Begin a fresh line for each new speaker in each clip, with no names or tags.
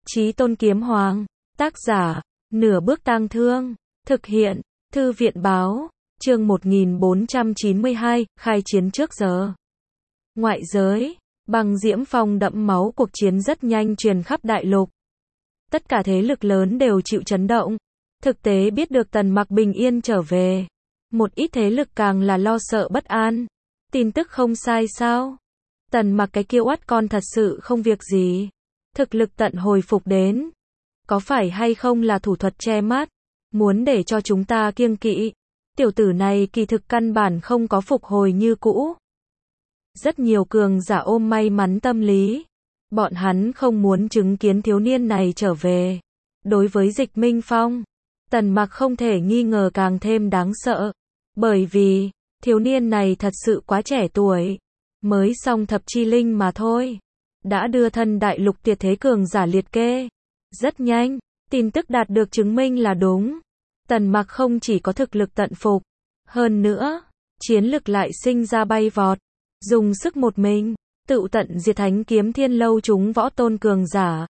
Chí Tôn Kiếm Hoàng. Tác giả, Nửa Bước Tang Thương. Thực hiện, Thư viện Báo. Chương 1492, khai chiến trước giờ. Ngoại giới, băng diễm phong đẫm máu, cuộc chiến rất nhanh truyền khắp đại lục. Tất cả thế lực lớn đều chịu chấn động. Thực tế biết được Tần Mặc bình yên trở về, một ít thế lực càng là lo sợ bất an. Tin tức không sai sao? Tần Mặc cái kiêu oát con thật sự không việc gì. Thực lực tận hồi phục đến. Có phải hay không là thủ thuật che mắt, muốn để cho chúng ta kiêng kỵ. Tiểu tử này kỳ thực căn bản không có phục hồi như cũ. Rất nhiều cường giả ôm may mắn tâm lý. Bọn hắn không muốn chứng kiến thiếu niên này trở về. Đối với Dịch Minh Phong, Tần Mặc không thể nghi ngờ càng thêm đáng sợ. Bởi vì, thiếu niên này thật sự quá trẻ tuổi. Mới xong thập chi linh mà thôi. Đã đưa thân đại lục tuyệt thế cường giả liệt kê. Rất nhanh, tin tức đạt được chứng minh là đúng. Tần Mặc không chỉ có thực lực tận phục, hơn nữa, chiến lực lại sinh ra bay vọt. Dùng sức một mình, tựu tận diệt Thánh Kiếm Thiên lâu chúng võ tôn cường giả.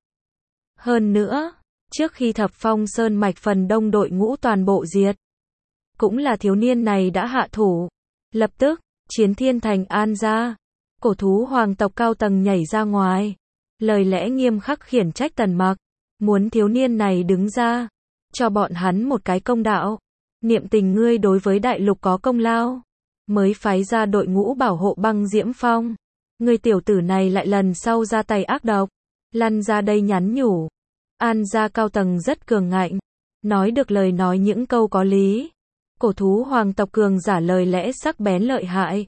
Hơn nữa, trước khi Thập Phong Sơn mạch phần đông đội ngũ toàn bộ diệt, cũng là thiếu niên này đã hạ thủ. Lập tức, chiến thiên thành An gia, cổ thú hoàng tộc cao tầng nhảy ra ngoài. Lời lẽ nghiêm khắc khiển trách Tần Mặc, muốn thiếu niên này đứng ra, cho bọn hắn một cái công đạo. Niệm tình ngươi đối với đại lục có công lao, mới phái ra đội ngũ bảo hộ băng diễm phong. Ngươi tiểu tử này lại lần sau ra tay ác độc, lăn ra đây nhắn nhủ. An gia cao tầng rất cường ngạnh, nói được lời nói những câu có lý. Cổ thú hoàng tộc cường giả lời lẽ sắc bén lợi hại.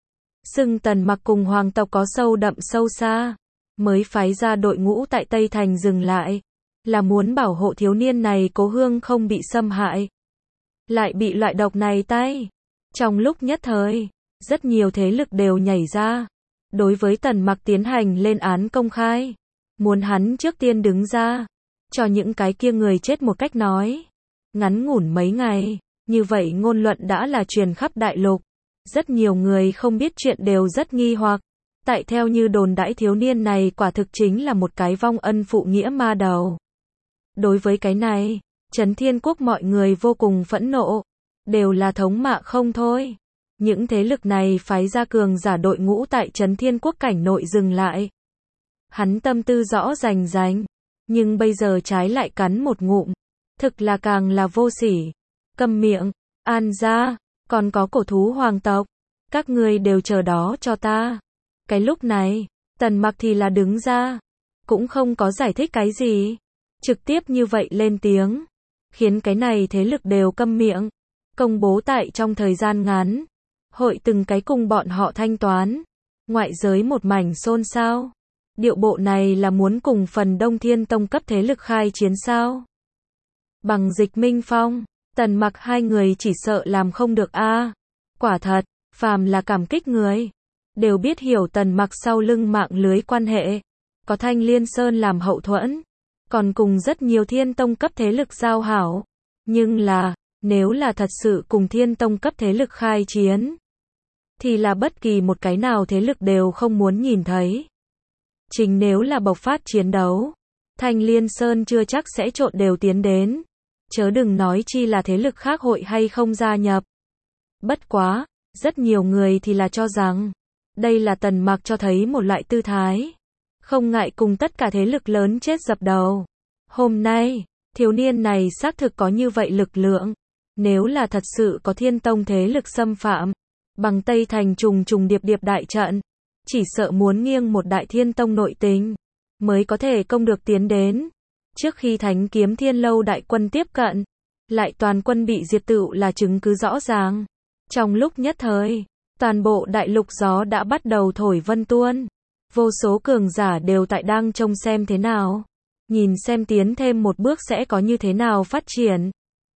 Xưng Tần Mặc cùng hoàng tộc có sâu đậm sâu xa, mới phái ra đội ngũ tại Tây Thành dừng lại, là muốn bảo hộ thiếu niên này Cố Hương không bị xâm hại. Lại bị loại độc này tay. Trong lúc nhất thời, rất nhiều thế lực đều nhảy ra, đối với Tần Mặc tiến hành lên án công khai. Muốn hắn trước tiên đứng ra, cho những cái kia người chết một cách nói. Ngắn ngủn mấy ngày, như vậy ngôn luận đã là truyền khắp đại lục. Rất nhiều người không biết chuyện đều rất nghi hoặc. Tại theo như đồn đãi thiếu niên này quả thực chính là một cái vong ân phụ nghĩa ma đầu. Đối với cái này, Trấn Thiên Quốc mọi người vô cùng phẫn nộ, đều là thống mạ không thôi. Những thế lực này phái ra cường giả đội ngũ tại Trấn Thiên Quốc cảnh nội dừng lại. Hắn tâm tư rõ rành rành, nhưng bây giờ trái lại cắn một ngụm, thực là càng là vô sỉ. Câm miệng, An gia, còn có cổ thú hoàng tộc, các ngươi đều chờ đó cho ta. Cái lúc này, Tần Mặc thì là đứng ra, cũng không có giải thích cái gì, trực tiếp như vậy lên tiếng, khiến cái này thế lực đều câm miệng. Công bố tại trong thời gian ngắn, hội từng cái cùng bọn họ thanh toán. Ngoại giới một mảnh xôn xao. Điệu bộ này là muốn cùng phần Đông Thiên Tông cấp thế lực khai chiến sao? Bằng Dịch Minh Phong, Tần Mặc hai người chỉ sợ làm không được a. Quả thật, phàm là cảm kích người, đều biết hiểu Tần Mặc sau lưng mạng lưới quan hệ, có Thanh Liên Sơn làm hậu thuẫn, còn cùng rất nhiều Thiên Tông cấp thế lực giao hảo. Nhưng là, nếu là thật sự cùng Thiên Tông cấp thế lực khai chiến, thì là bất kỳ một cái nào thế lực đều không muốn nhìn thấy. Chính nếu là bộc phát chiến đấu, Thanh Liên Sơn chưa chắc sẽ trộn đều tiến đến, chớ đừng nói chi là thế lực khác hội hay không gia nhập. Bất quá, rất nhiều người thì là cho rằng, đây là Tần Mặc cho thấy một loại tư thái, không ngại cùng tất cả thế lực lớn chết dập đầu. Hôm nay, thiếu niên này xác thực có như vậy lực lượng, nếu là thật sự có Thiên Tông thế lực xâm phạm, bằng Tây Thành trùng trùng điệp điệp đại trận, chỉ sợ muốn nghiêng một đại Thiên Tông nội tình, mới có thể công được tiến đến. Trước khi Thánh Kiếm Thiên lâu đại quân tiếp cận, lại toàn quân bị diệt tựu là chứng cứ rõ ràng. Trong lúc nhất thời, toàn bộ đại lục gió đã bắt đầu thổi vân tuôn. Vô số cường giả đều tại đang trông xem thế nào, nhìn xem tiến thêm một bước sẽ có như thế nào phát triển.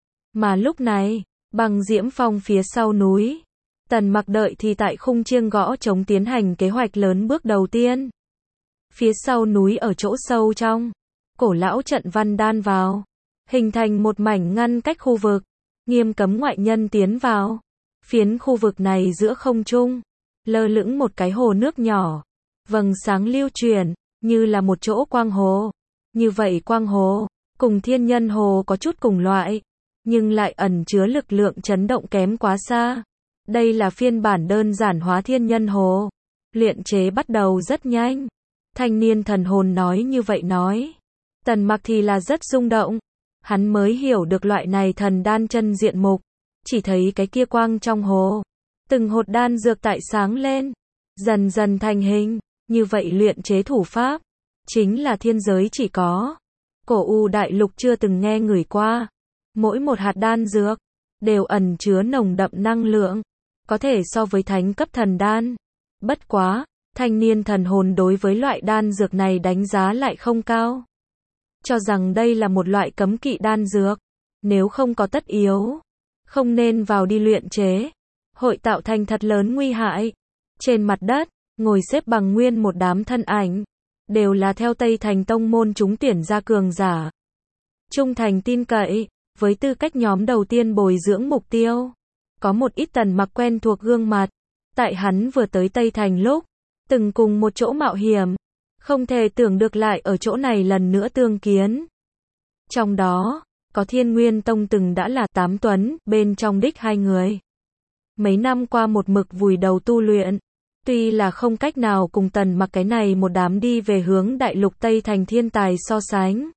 Mà lúc này, băng diễm phong phía sau núi, Tần Mặc đợi thì tại khung chiêng gõ trống tiến hành kế hoạch lớn bước đầu tiên. Phía sau núi ở chỗ sâu trong, cổ lão trận văn đan vào, hình thành một mảnh ngăn cách khu vực, nghiêm cấm ngoại nhân tiến vào. Phiến khu vực này giữa không trung, lơ lửng một cái hồ nước nhỏ, vầng sáng lưu chuyển, như là một chỗ quang hồ. Như vậy quang hồ, cùng thiên nhân hồ có chút cùng loại, nhưng lại ẩn chứa lực lượng chấn động kém quá xa. Đây là phiên bản đơn giản hóa thiên nhân hồ. Luyện chế bắt đầu rất nhanh. Thanh niên thần hồn nói như vậy nói. Tần Mặc thì là rất rung động. Hắn mới hiểu được loại này thần đan chân diện mục. Chỉ thấy cái kia quang trong hồ. Từng hột đan dược tại sáng lên. Dần dần thành hình. Như vậy luyện chế thủ pháp. Chính là thiên giới chỉ có. Cổ U đại lục chưa từng nghe người qua. Mỗi một hạt đan dược. Đều ẩn chứa nồng đậm năng lượng. Có thể so với thánh cấp thần đan. Bất quá, thanh niên thần hồn đối với loại đan dược này đánh giá lại không cao. Cho rằng đây là một loại cấm kỵ đan dược. Nếu không có tất yếu, không nên vào đi luyện chế. Hội tạo thành thật lớn nguy hại. Trên mặt đất, ngồi xếp bằng nguyên một đám thân ảnh. Đều là theo Tây Thành tông môn chúng tuyển ra cường giả. Trung thành tin cậy, với tư cách nhóm đầu tiên bồi dưỡng mục tiêu. Có một ít Tần Mặc quen thuộc gương mặt. Tại hắn vừa tới Tây Thành lúc, từng cùng một chỗ mạo hiểm. Không thể tưởng được lại ở chỗ này lần nữa tương kiến. Trong đó, có Thiên Nguyên Tông từng đã là 8 tuấn, bên trong đích 2 người. Mấy năm qua một mực vùi đầu tu luyện. Tuy là không cách nào cùng Tần Mặc cái này một đám đi về hướng đại lục Tây Thành thiên tài so sánh.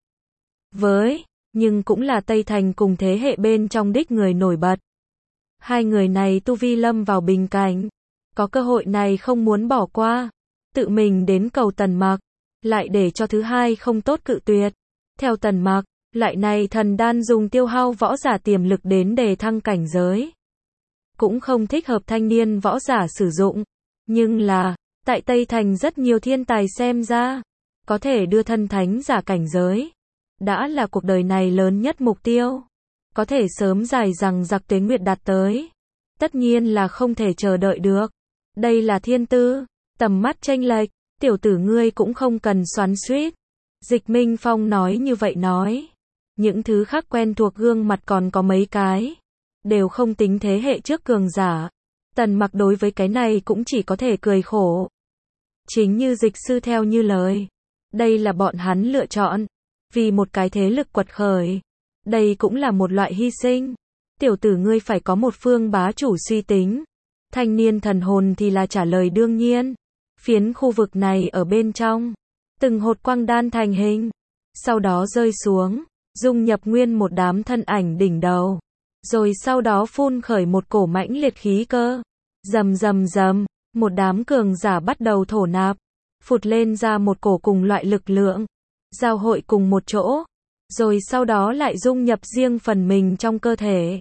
Nhưng cũng là Tây Thành cùng thế hệ bên trong đích người nổi bật. 2 người này tu vi lâm vào bình cảnh. Có cơ hội này không muốn bỏ qua. Tự mình đến cầu Tần Mặc. Lại để cho thứ hai không tốt cự tuyệt. Theo Tần Mặc, loại này thần đan dùng tiêu hao võ giả tiềm lực đến đề thăng cảnh giới. Cũng không thích hợp thanh niên võ giả sử dụng. Nhưng là, tại Tây Thành rất nhiều thiên tài xem ra. Có thể đưa thân thánh giả cảnh giới. Đã là cuộc đời này lớn nhất mục tiêu. Có thể sớm dài rằng giặc tuế nguyệt đạt tới. Tất nhiên là không thể chờ đợi được. Đây là thiên tư, tầm mắt chênh lệch, tiểu tử ngươi cũng không cần xoắn xuýt. Dịch Minh Phong nói như vậy nói. Những thứ khác quen thuộc gương mặt còn có mấy cái. Đều không tính thế hệ trước cường giả. Tần Mặc đối với cái này cũng chỉ có thể cười khổ. Chính như dịch sư theo như lời. Đây là bọn hắn lựa chọn. Vì một cái thế lực quật khởi. Đây cũng là một loại hy sinh. Tiểu tử ngươi phải có một phương bá chủ suy tính. Thanh niên thần hồn thì là trả lời đương nhiên. Phiến khu vực này ở bên trong. Từng hột quang đan thành hình. Sau đó rơi xuống. Dung nhập nguyên một đám thân ảnh đỉnh đầu. Rồi sau đó phun khởi một cổ mãnh liệt khí cơ. Rầm rầm rầm. Một đám cường giả bắt đầu thổ nạp. Phụt lên ra một cổ cùng loại lực lượng. Giao hội cùng một chỗ. Rồi sau đó lại dung nhập riêng phần mình trong cơ thể.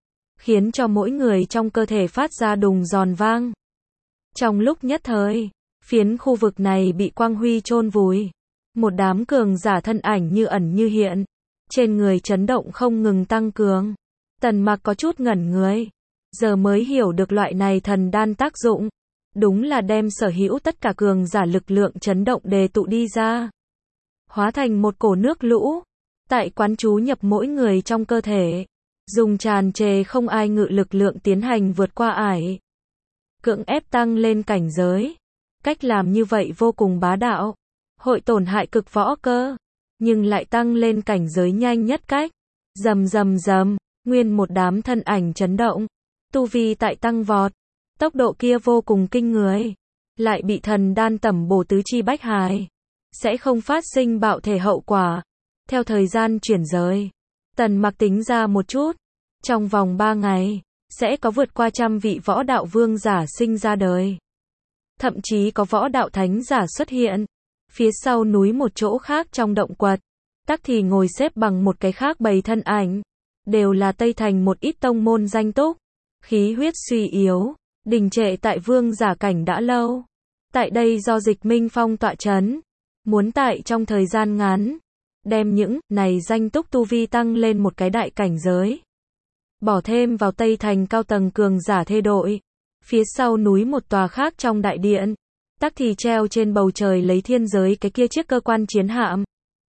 Khiến cho mỗi người trong cơ thể phát ra đùng giòn vang. Trong lúc nhất thời, phiến khu vực này bị quang huy chôn vùi. Một đám cường giả thân ảnh như ẩn như hiện. Trên người chấn động không ngừng tăng cường. Tần Mặc có chút ngẩn người. Giờ mới hiểu được loại này thần đan tác dụng. Đúng là đem sở hữu tất cả cường giả lực lượng chấn động đề tụ đi ra. Hóa thành một cổ nước lũ. Tại quán chú nhập mỗi người trong cơ thể. Dùng tràn trề không ai ngự lực lượng tiến hành vượt qua ải. Cưỡng ép tăng lên cảnh giới. Cách làm như vậy vô cùng bá đạo. Hội tổn hại cực võ cơ. Nhưng lại tăng lên cảnh giới nhanh nhất cách. Rầm rầm rầm. Nguyên một đám thân ảnh chấn động. Tu vi tại tăng vọt. Tốc độ kia vô cùng kinh người. Lại bị thần đan tẩm bổ tứ chi bách hài. Sẽ không phát sinh bạo thể hậu quả. Theo thời gian chuyển rời. Tần Mặc tính ra một chút. Trong vòng 3 ngày. Sẽ có vượt qua 100 vị võ đạo vương giả sinh ra đời. Thậm chí có võ đạo thánh giả xuất hiện. Phía sau núi một chỗ khác trong động quật. Tắc thì ngồi xếp bằng một cái khác bầy thân ảnh. Đều là Tây Thành một ít tông môn danh túc. Khí huyết suy yếu. Đình trệ tại vương giả cảnh đã lâu. Tại đây do Dịch Minh Phong tọa chấn. Muốn tại trong thời gian ngắn. Đem những này danh túc tu vi tăng lên một cái đại cảnh giới. Bỏ thêm vào Tây Thành cao tầng cường giả thê đội. Phía sau núi một tòa khác trong đại điện. Tắc thì treo trên bầu trời lấy thiên giới cái kia chiếc cơ quan chiến hạm.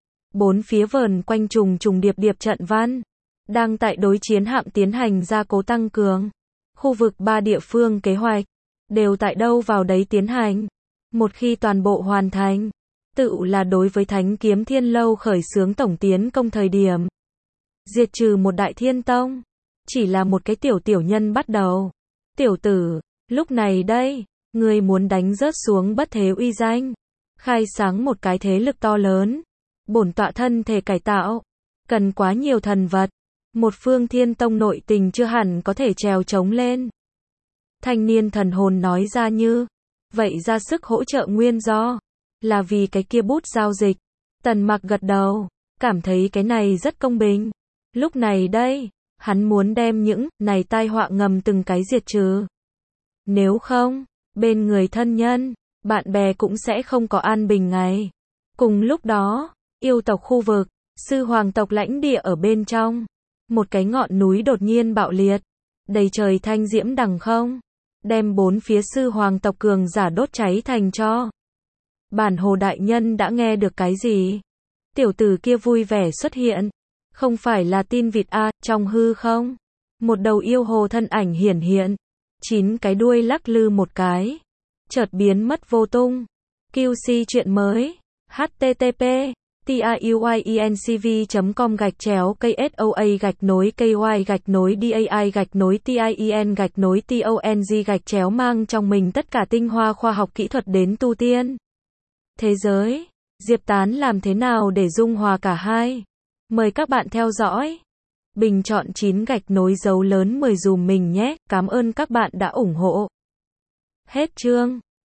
4 phía vờn quanh trùng trùng điệp điệp trận văn. Đang tại đối chiến hạm tiến hành gia cố tăng cường. Khu vực 3 địa phương kế hoạch. Đều tại đâu vào đấy tiến hành. Một khi toàn bộ hoàn thành. tự là đối với Thánh Kiếm Thiên Lâu khởi xướng tổng tiến công thời điểm. Diệt trừ một đại thiên tông, chỉ là một cái tiểu nhân bắt đầu. Tiểu tử, lúc này đây, ngươi muốn đánh rớt xuống bất thế uy danh, khai sáng một cái thế lực to lớn. Bổn tọa thân thể cải tạo, cần quá nhiều thần vật, một phương thiên tông nội tình chưa hẳn có thể trèo trống lên. Thanh niên thần hồn nói ra như, vậy ra sức hỗ trợ nguyên do, là vì cái kia bút giao dịch. Tần Mặc gật đầu, cảm thấy cái này rất công bình. Lúc này đây, hắn muốn đem những này tai họa ngầm từng cái diệt trừ. Nếu không, bên người thân nhân, bạn bè cũng sẽ không có an bình ngày. Cùng lúc đó, yêu tộc khu vực, sư hoàng tộc lãnh địa ở bên trong, một cái ngọn núi đột nhiên bạo liệt, đầy trời thanh diễm đằng không, đem bốn phía sư hoàng tộc cường giả đốt cháy thành tro. Bản hồ đại nhân đã nghe được cái gì? Tiểu tử kia vui vẻ xuất hiện, không phải là tin vịt a, trong hư không? Một đầu yêu hồ thân ảnh hiển hiện, 9 cái đuôi lắc lư một cái, chợt biến mất vô tung. QC chuyện mới, http tiuyencv.com/KY-DAI-DAI-TIEN-TONG mang trong mình tất cả tinh hoa khoa học kỹ thuật đến tu tiên. Thế giới, Diệp Tán làm thế nào để dung hòa cả hai? Mời các bạn theo dõi. Bình chọn 9 gạch nối dấu lớn 10 dùm mình nhé, cảm ơn các bạn đã ủng hộ. Hết chương.